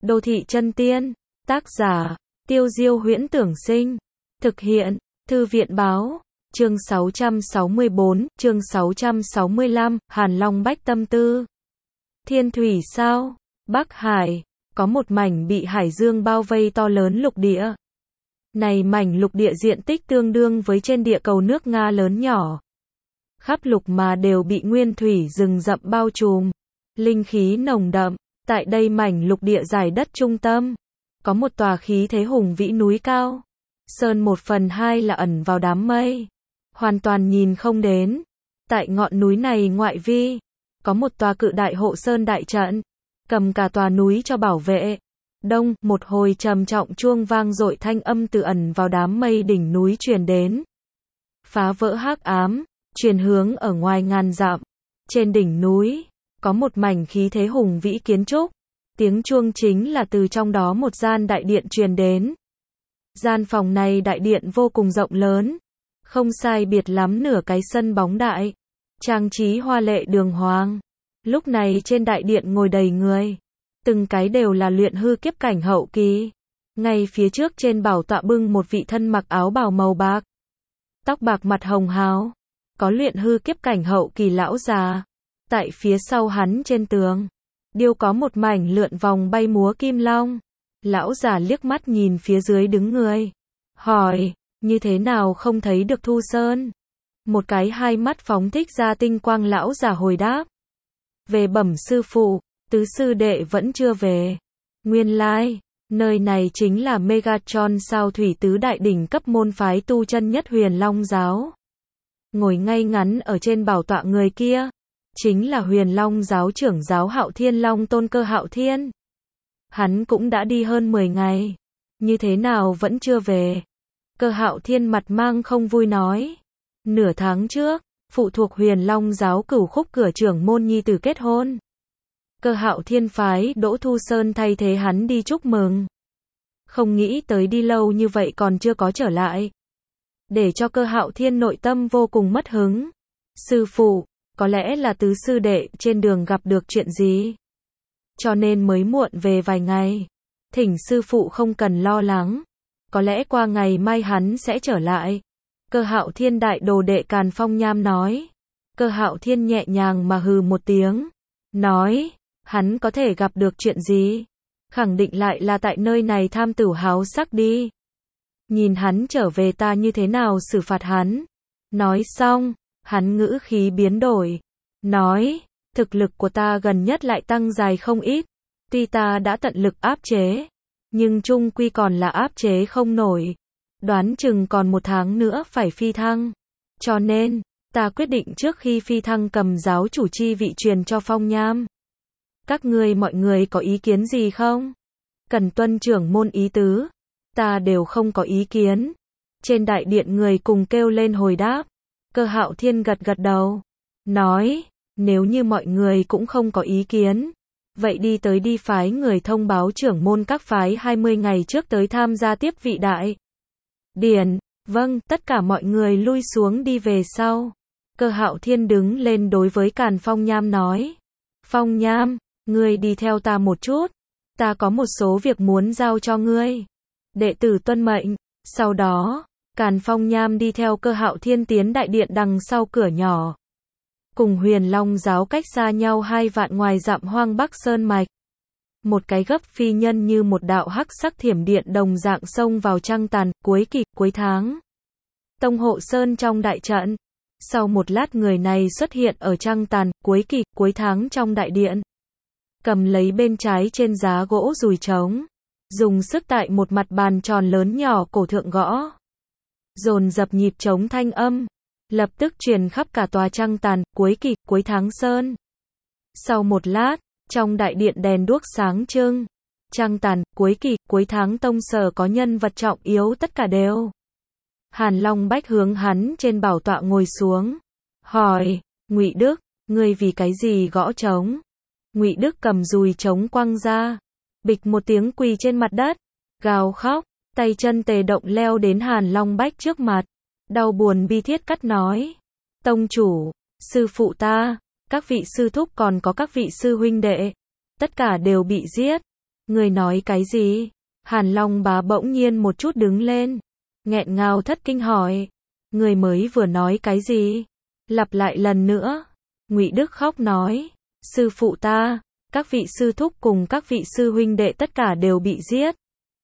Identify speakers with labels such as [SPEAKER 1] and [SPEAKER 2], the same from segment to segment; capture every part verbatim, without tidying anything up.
[SPEAKER 1] Đô thị chân tiên. Tác giả, Tiêu Diêu Huyễn Tưởng Sinh. Thực hiện, Thư viện Báo. Chương sáu trăm sáu mươi bốn, chương sáu trăm sáu mươi lăm, Hàn Long Bách Tâm Tư. Thiên thủy sao? Bắc Hải, có một mảnh bị hải dương bao vây to lớn lục địa. Này mảnh lục địa diện tích tương đương với trên địa cầu nước Nga lớn nhỏ. Khắp lục mà đều bị nguyên thủy rừng rậm bao trùm. Linh khí nồng đậm. Tại đây mảnh lục địa giải đất trung tâm, có một tòa khí thế hùng vĩ núi cao. Sơn một phần hai là ẩn vào đám mây, hoàn toàn nhìn không đến. Tại ngọn núi này ngoại vi, có một tòa cự đại hộ sơn đại trận, cầm cả tòa núi cho bảo vệ. Đông, một hồi trầm trọng chuông vang dội, thanh âm từ ẩn vào đám mây đỉnh núi truyền đến. Phá vỡ hắc ám, truyền hướng ở ngoài ngàn dặm. Trên đỉnh núi, có một mảnh khí thế hùng vĩ kiến trúc. Tiếng chuông chính là từ trong đó một gian đại điện truyền đến. Gian phòng này đại điện vô cùng rộng lớn, không sai biệt lắm nửa cái sân bóng đại, trang trí hoa lệ đường hoàng. Lúc này trên đại điện ngồi đầy người, từng cái đều là luyện hư kiếp cảnh hậu kỳ. Ngay phía trước trên bảo tọa bưng một vị thân mặc áo bào màu bạc, tóc bạc mặt hồng hào, có luyện hư kiếp cảnh hậu kỳ lão già. Tại phía sau hắn trên tường, điêu có một mảnh lượn vòng bay múa kim long. Lão già liếc mắt nhìn phía dưới đứng người, hỏi, như thế nào không thấy được Thu Sơn? Một cái hai mắt phóng thích ra tinh quang lão già hồi đáp. Về bẩm sư phụ, tứ sư đệ vẫn chưa về. Nguyên lai, nơi này chính là Megatron sao thủy tứ đại đỉnh cấp môn phái tu chân nhất Huyền Long giáo. Ngồi ngay ngắn ở trên bảo tọa người kia, chính là Huyền Long giáo trưởng giáo Hạo Thiên Long Tôn Cơ Hạo Thiên. Hắn cũng đã đi hơn mười ngày, như thế nào vẫn chưa về? Cơ Hạo Thiên mặt mang không vui nói. Nửa tháng trước, phụ thuộc Huyền Long giáo Cửu Khúc cửa trưởng môn nhi tử kết hôn. Cơ Hạo Thiên phái Đỗ Thu Sơn thay thế hắn đi chúc mừng. Không nghĩ tới đi lâu như vậy còn chưa có trở lại, để cho Cơ Hạo Thiên nội tâm vô cùng mất hứng. Sư phụ, có lẽ là tứ sư đệ trên đường gặp được chuyện gì, cho nên mới muộn về vài ngày. Thỉnh sư phụ không cần lo lắng, có lẽ qua ngày mai hắn sẽ trở lại. Cơ Hạo Thiên đại đồ đệ Càn Phong Nham nói. Cơ Hạo Thiên nhẹ nhàng mà hừ một tiếng, nói, hắn có thể gặp được chuyện gì? Khẳng định lại là tại nơi này tham tử háo sắc đi. Nhìn hắn trở về ta như thế nào xử phạt hắn. Nói xong, hắn ngữ khí biến đổi, nói, thực lực của ta gần nhất lại tăng dài không ít. Tuy ta đã tận lực áp chế, nhưng chung quy còn là áp chế không nổi. Đoán chừng còn một tháng nữa phải phi thăng. Cho nên, ta quyết định trước khi phi thăng cầm giáo chủ chi vị truyền cho Phong Nham. Các ngươi mọi người có ý kiến gì không? Cần tuân trưởng môn ý tứ. Ta đều không có ý kiến. Trên đại điện người cùng kêu lên hồi đáp. Cơ Hạo Thiên gật gật đầu, nói, nếu như mọi người cũng không có ý kiến, vậy đi tới đi phái người thông báo trưởng môn các phái hai mươi ngày trước tới tham gia tiếp vị đại điển. Vâng, tất cả mọi người lui xuống đi về sau. Cơ Hạo Thiên đứng lên đối với Càn Phong Nham nói. Phong Nham, ngươi đi theo ta một chút. Ta có một số việc muốn giao cho ngươi. Đệ tử tuân mệnh. Sau đó, Càn Phong Nham đi theo Cơ Hạo Thiên tiến đại điện đằng sau cửa nhỏ. Cùng Huyền Long giáo cách xa nhau hai vạn ngoài dặm hoang Bắc Sơn Mạch. Một cái gấp phi nhân như một đạo hắc sắc thiểm điện đồng dạng xông vào trăng tàn, cuối kỳ, cuối tháng. Tông Hộ Sơn trong đại trận. Sau một lát người này xuất hiện ở trăng tàn, cuối kỳ, cuối tháng trong đại điện. Cầm lấy bên trái trên giá gỗ dùi trống. Dùng sức tại một mặt bàn tròn lớn nhỏ cổ thượng gõ. Dồn dập nhịp trống thanh âm, lập tức truyền khắp cả tòa trăng tàn, cuối kỳ, cuối tháng sơn. Sau một lát, trong đại điện đèn đuốc sáng trưng. Trăng tàn, cuối kỳ, cuối tháng tông sở có nhân vật trọng yếu tất cả đều. Hàn Long Bách hướng hắn trên bảo tọa ngồi xuống, hỏi, Ngụy Đức, ngươi vì cái gì gõ trống? Ngụy Đức cầm dùi trống quăng ra, bịch một tiếng quỳ trên mặt đất, gào khóc. Tay chân tề động leo đến Hàn Long Bách trước mặt, đau buồn bi thiết cắt nói. Tông chủ, sư phụ ta, các vị sư thúc còn có các vị sư huynh đệ, tất cả đều bị giết. Người nói cái gì? Hàn Long Bá bỗng nhiên một chút đứng lên, nghẹn ngào thất kinh hỏi. Người mới vừa nói cái gì? Lặp lại lần nữa. Ngụy Đức khóc nói. Sư phụ ta, các vị sư thúc cùng các vị sư huynh đệ tất cả đều bị giết.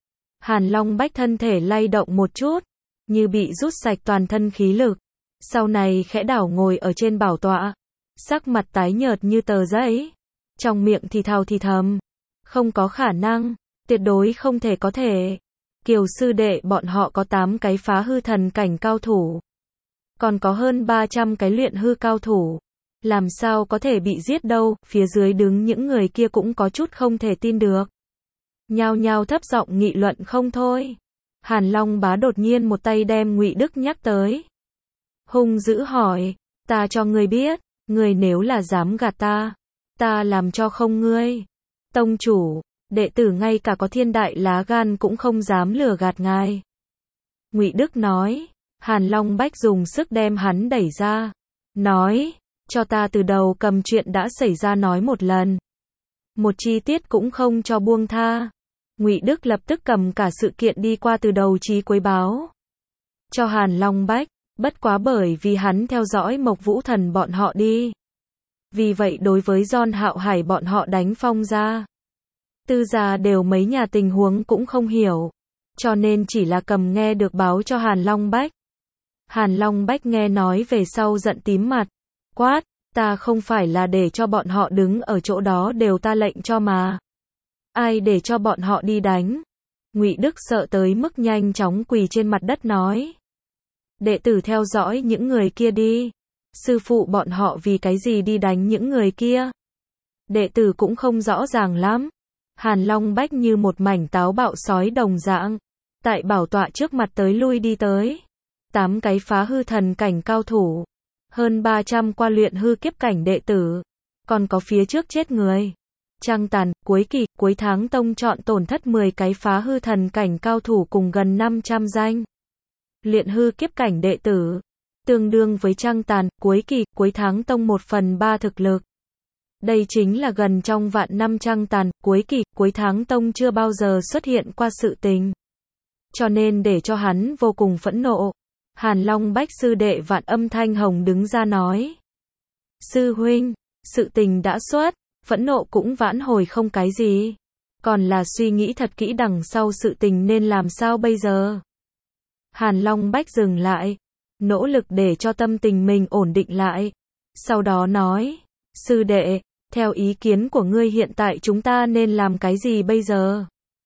[SPEAKER 1] Hàn Long Bách thân thể lay động một chút, như bị rút sạch toàn thân khí lực. Sau này khẽ đảo ngồi ở trên bảo tọa, sắc mặt tái nhợt như tờ giấy, trong miệng thì thào thì thầm. Không có khả năng, tuyệt đối không thể có thể. Kiều sư đệ bọn họ có tám cái phá hư thần cảnh cao thủ, còn có hơn ba trăm cái luyện hư cao thủ. Làm sao có thể bị giết đâu? Phía dưới đứng những người kia cũng có chút không thể tin được. Nhao nhao thấp giọng nghị luận không thôi. Hàn Long Bá đột nhiên một tay đem Ngụy Đức nhắc tới. Hung dữ hỏi, ta cho ngươi biết, ngươi nếu là dám gạt ta, ta làm cho không ngươi. Tông chủ, đệ tử ngay cả có thiên đại lá gan cũng không dám lừa gạt ngài. Ngụy Đức nói. Hàn Long Bách dùng sức đem hắn đẩy ra, nói, cho ta từ đầu cầm chuyện đã xảy ra nói một lần, một chi tiết cũng không cho buông tha. Ngụy Đức lập tức cầm cả sự kiện đi qua từ đầu chí cuối báo cho Hàn Long Bách, bất quá bởi vì hắn theo dõi Mộc Vũ Thần bọn họ đi, vì vậy đối với John Hạo Hải bọn họ đánh Phong gia, Tư gia đều mấy nhà tình huống cũng không hiểu, cho nên chỉ là cầm nghe được báo cho Hàn Long Bách. Hàn Long Bách nghe nói về sau giận tím mặt, quát, ta không phải là để cho bọn họ đứng ở chỗ đó đều ta lệnh cho mà. Ai để cho bọn họ đi đánh? Ngụy Đức sợ tới mức nhanh chóng quỳ trên mặt đất nói. Đệ tử theo dõi những người kia đi. Sư phụ bọn họ vì cái gì đi đánh những người kia? Đệ tử cũng không rõ ràng lắm. Hàn Long Bách như một mảnh táo bạo sói đồng dạng, tại bảo tọa trước mặt tới lui đi tới. Tám cái phá hư thần cảnh cao thủ, hơn ba trăm qua luyện hư kiếp cảnh đệ tử, còn có phía trước chết người. Trăng tàn, cuối kỳ, cuối tháng tông chọn tổn thất mười cái phá hư thần cảnh cao thủ cùng gần năm trăm danh luyện hư kiếp cảnh đệ tử, tương đương với trăng tàn, cuối kỳ, cuối tháng tông một phần ba thực lực. Đây chính là gần trong vạn năm trăng tàn, cuối kỳ, cuối tháng tông chưa bao giờ xuất hiện qua sự tình. Cho nên để cho hắn vô cùng phẫn nộ. Hàn Long Bách sư đệ Vạn Âm Thanh Hồng đứng ra nói. Sư huynh, sự tình đã xuất, phẫn nộ cũng vãn hồi không cái gì. Còn là suy nghĩ thật kỹ đằng sau sự tình nên làm sao bây giờ. Hàn Long Bách dừng lại, nỗ lực để cho tâm tình mình ổn định lại. Sau đó nói, sư đệ, theo ý kiến của ngươi hiện tại chúng ta nên làm cái gì bây giờ?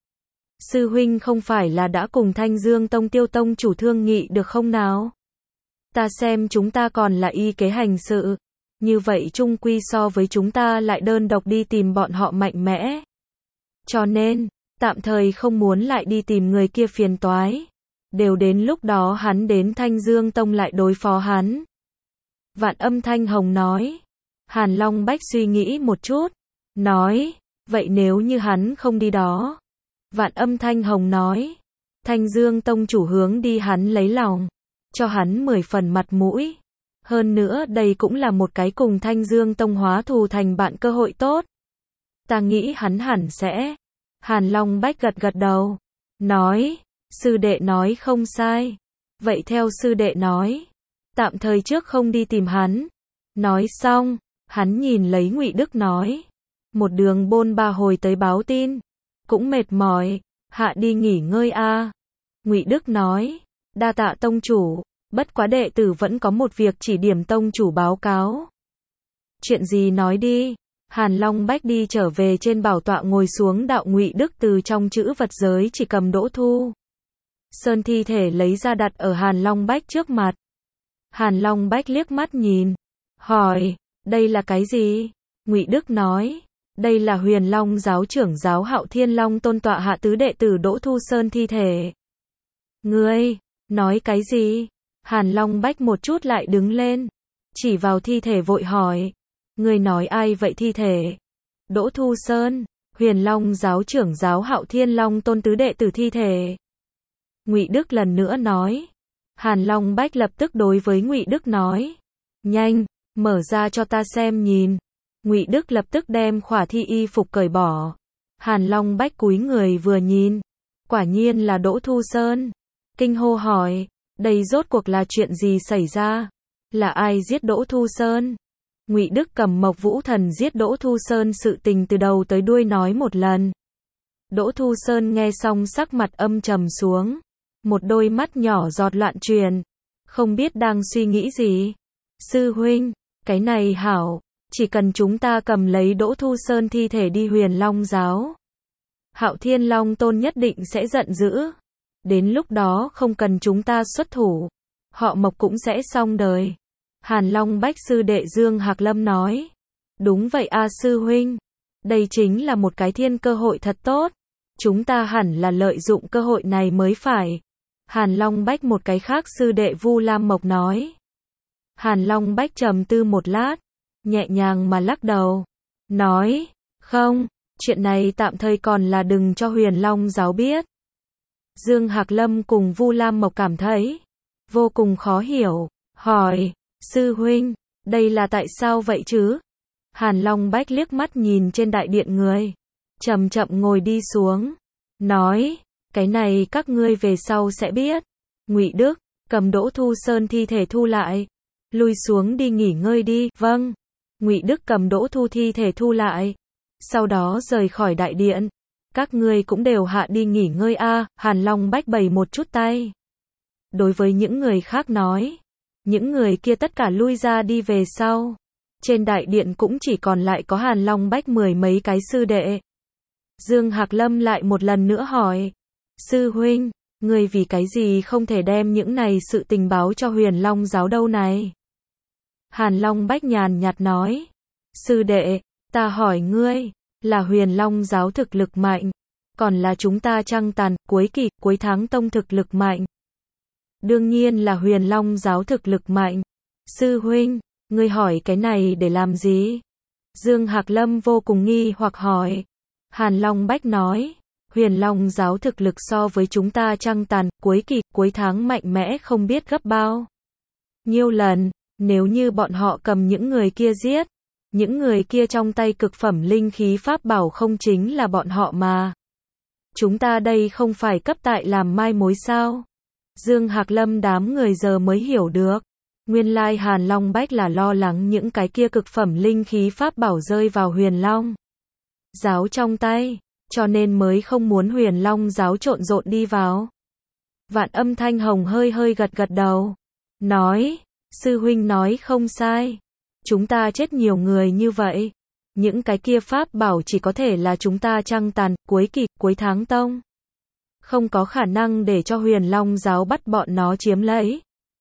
[SPEAKER 1] Sư huynh không phải là đã cùng Thanh Dương Tông Tiêu Tông chủ thương nghị được không nào? Ta xem chúng ta còn là y kế hành sự. Như vậy chung quy so với chúng ta lại đơn độc đi tìm bọn họ mạnh mẽ. Cho nên, tạm thời không muốn lại đi tìm người kia phiền toái. Đều đến lúc đó hắn đến Thanh Dương Tông lại đối phó hắn. Vạn Âm Thanh Hồng nói. Hàn Long Bách suy nghĩ một chút. Nói, vậy nếu như hắn không đi đó. Vạn Âm Thanh Hồng nói. Thanh Dương Tông chủ hướng đi hắn lấy lòng. Cho hắn mười phần mặt mũi. Hơn nữa đây cũng là một cái cùng Thanh Dương Tông hóa thù thành bạn cơ hội tốt. Ta nghĩ hắn hẳn sẽ. Hàn Long Bách gật gật đầu. Nói. Sư đệ nói không sai. Vậy theo sư đệ nói. Tạm thời trước không đi tìm hắn. Nói xong. Hắn nhìn lấy Ngụy Đức nói. Một đường bôn ba hồi tới báo tin. Cũng mệt mỏi. Hạ đi nghỉ ngơi a. Ngụy Đức nói. Đa tạ tông chủ. Bất quá đệ tử vẫn có một việc chỉ điểm tông chủ báo cáo. Chuyện gì nói đi. Hàn Long Bách đi trở về trên bảo tọa ngồi xuống đạo Ngụy Đức từ trong chữ vật giới chỉ cầm Đỗ Thu Sơn thi thể lấy ra đặt ở Hàn Long Bách trước mặt. Hàn Long Bách liếc mắt nhìn. Hỏi, đây là cái gì? Ngụy Đức nói, đây là Huyền Long giáo trưởng giáo Hạo Thiên Long tôn tọa hạ tứ đệ tử Đỗ Thu Sơn thi thể. Ngươi, nói cái gì? Hàn Long Bách một chút lại đứng lên, chỉ vào thi thể vội hỏi. Ngươi nói ai vậy thi thể? Đỗ Thu Sơn, Huyền Long giáo trưởng giáo Hạo Thiên Long tôn tứ đệ tử thi thể. Ngụy Đức lần nữa nói. Hàn Long Bách lập tức đối với Ngụy Đức nói. Nhanh, mở ra cho ta xem nhìn. Ngụy Đức lập tức đem khỏa thi y phục cởi bỏ. Hàn Long Bách cúi người vừa nhìn, quả nhiên là Đỗ Thu Sơn. Kinh hô hỏi, đây rốt cuộc là chuyện gì xảy ra? Là ai giết Đỗ Thu Sơn? Ngụy Đức cầm Mộc Vũ Thần giết Đỗ Thu Sơn sự tình từ đầu tới đuôi nói một lần. Đỗ Thu Sơn nghe xong sắc mặt âm trầm xuống, một đôi mắt nhỏ giọt loạn truyền, không biết đang suy nghĩ gì. Sư huynh, cái này hảo, chỉ cần chúng ta cầm lấy Đỗ Thu Sơn thi thể đi Huyền Long giáo, Hạo Thiên Long Tôn nhất định sẽ giận dữ. Đến lúc đó không cần chúng ta xuất thủ, họ Mộc cũng sẽ xong đời. Hàn Long Bách sư đệ Dương Hạc Lâm nói. Đúng vậy a sư huynh, đây chính là một cái thiên cơ hội thật tốt. Chúng ta hẳn là lợi dụng cơ hội này mới phải. Hàn Long Bách một cái khác sư đệ Vu Lam Mộc nói. Hàn Long Bách trầm tư một lát, nhẹ nhàng mà lắc đầu, nói, không, chuyện này tạm thời còn là đừng cho Huyền Long giáo biết. Dương Hạc Lâm cùng Vu Lam Mộc cảm thấy vô cùng khó hiểu, hỏi, sư huynh, đây là tại sao vậy chứ? Hàn Long Bách liếc mắt nhìn trên đại điện người, chậm chậm ngồi đi xuống, nói, cái này các ngươi về sau sẽ biết. Ngụy Đức, cầm Đỗ Thu Sơn thi thể thu lại, lui xuống đi nghỉ ngơi đi. Vâng. Ngụy Đức cầm Đỗ Thu thi thể thu lại, sau đó rời khỏi đại điện. Các ngươi cũng đều hạ đi nghỉ ngơi a. Hàn Long Bách bày một chút tay. Đối với những người khác nói, những người kia tất cả lui ra đi về sau. Trên đại điện cũng chỉ còn lại có Hàn Long Bách mười mấy cái sư đệ. Dương Hạc Lâm lại một lần nữa hỏi, sư huynh, ngươi vì cái gì không thể đem những này sự tình báo cho Huyền Long giáo đâu này? Hàn Long Bách nhàn nhạt nói, sư đệ, ta hỏi ngươi, là Huyền Long giáo thực lực mạnh, còn là chúng ta Trăng Tàn, cuối kỳ, cuối tháng tông thực lực mạnh? Đương nhiên là Huyền Long giáo thực lực mạnh. Sư huynh, ngươi hỏi cái này để làm gì? Dương Hạc Lâm vô cùng nghi hoặc hỏi. Hàn Long Bách nói, Huyền Long giáo thực lực so với chúng ta Trăng Tàn, cuối kỳ, cuối tháng mạnh mẽ không biết gấp bao nhiêu lần. Nếu như bọn họ cầm những người kia giết, những người kia trong tay cực phẩm linh khí pháp bảo không chính là bọn họ mà. Chúng ta đây không phải cấp tại làm mai mối sao? Dương Hạc Lâm đám người giờ mới hiểu được. Nguyên lai Hàn Long Bách là lo lắng những cái kia cực phẩm linh khí pháp bảo rơi vào Huyền Long giáo trong tay, cho nên mới không muốn Huyền Long giáo trộn rộn đi vào. Vạn Âm Thanh Hồng hơi hơi gật gật đầu, nói, sư huynh nói không sai, chúng ta chết nhiều người như vậy, những cái kia pháp bảo chỉ có thể là chúng ta Trăng Tàn, cuối kỳ, cuối tháng tông, không có khả năng để cho Huyền Long giáo bắt bọn nó chiếm lấy.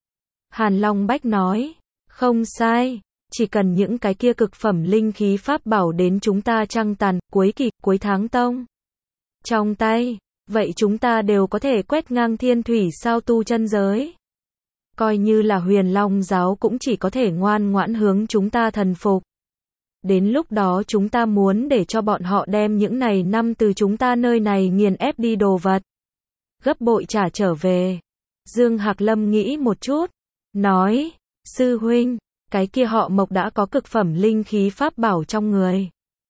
[SPEAKER 1] Hàn Long Bách nói, không sai, chỉ cần những cái kia cực phẩm linh khí pháp bảo đến chúng ta Trăng Tàn, cuối kỳ, cuối tháng tông trong tay, vậy chúng ta đều có thể quét ngang thiên thủy sao tu chân giới. Coi như là Huyền Long giáo cũng chỉ có thể ngoan ngoãn hướng chúng ta thần phục. Đến lúc đó chúng ta muốn để cho bọn họ đem những này năm từ chúng ta nơi này nghiền ép đi đồ vật, gấp bội trả trở về. Dương Hạc Lâm nghĩ một chút, nói, sư huynh, cái kia họ Mộc đã có cực phẩm linh khí pháp bảo trong người.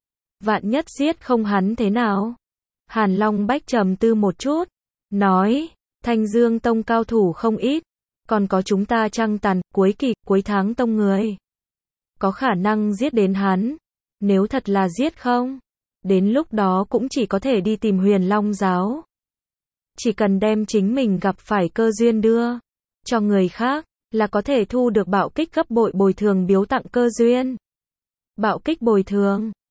[SPEAKER 1] Vạn nhất giết không hắn thế nào? Hàn Long Bách trầm tư một chút, nói, Thanh Dương tông cao thủ không ít, còn có chúng ta Trăng Tàn, cuối kỳ, cuối tháng tông người. Có khả năng giết đến hắn. Nếu thật là giết không, đến lúc đó cũng chỉ có thể đi tìm Huyền Long giáo. Chỉ cần đem chính mình gặp phải cơ duyên đưa cho người khác, là có thể thu được bạo kích gấp bội bồi thường biếu tặng cơ duyên. Bạo kích bồi thường.